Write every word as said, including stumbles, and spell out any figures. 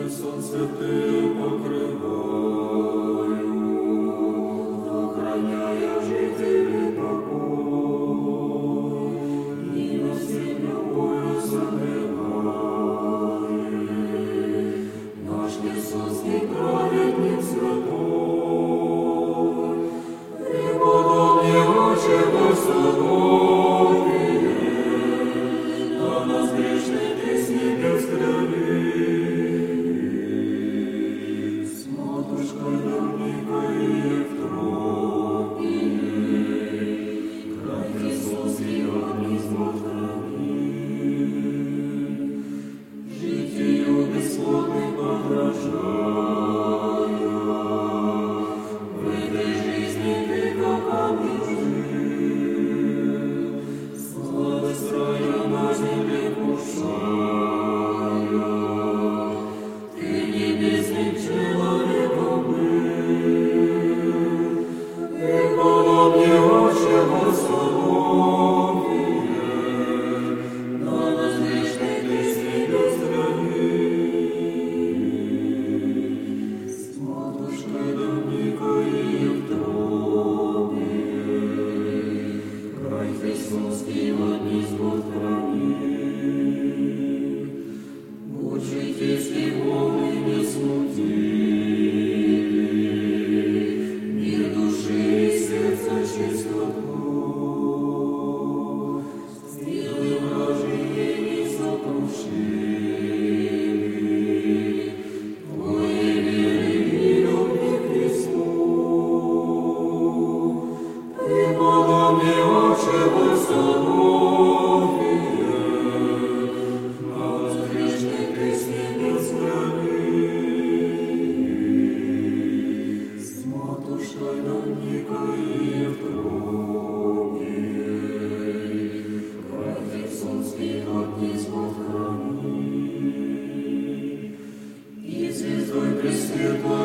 Солнце ты покрываю, охраняя жителей покой, и во все любовью согревает наш Христовский праведник святой, и подобнее Отче Господь, на нас грешных ты с небес взгляни. Учительские волны не смутили, мир души и сердца чистоту, стрелы вражьи не сокрушили, твоей веры и любви к Христу. Ты подобнее Отче Господь, Пресветлая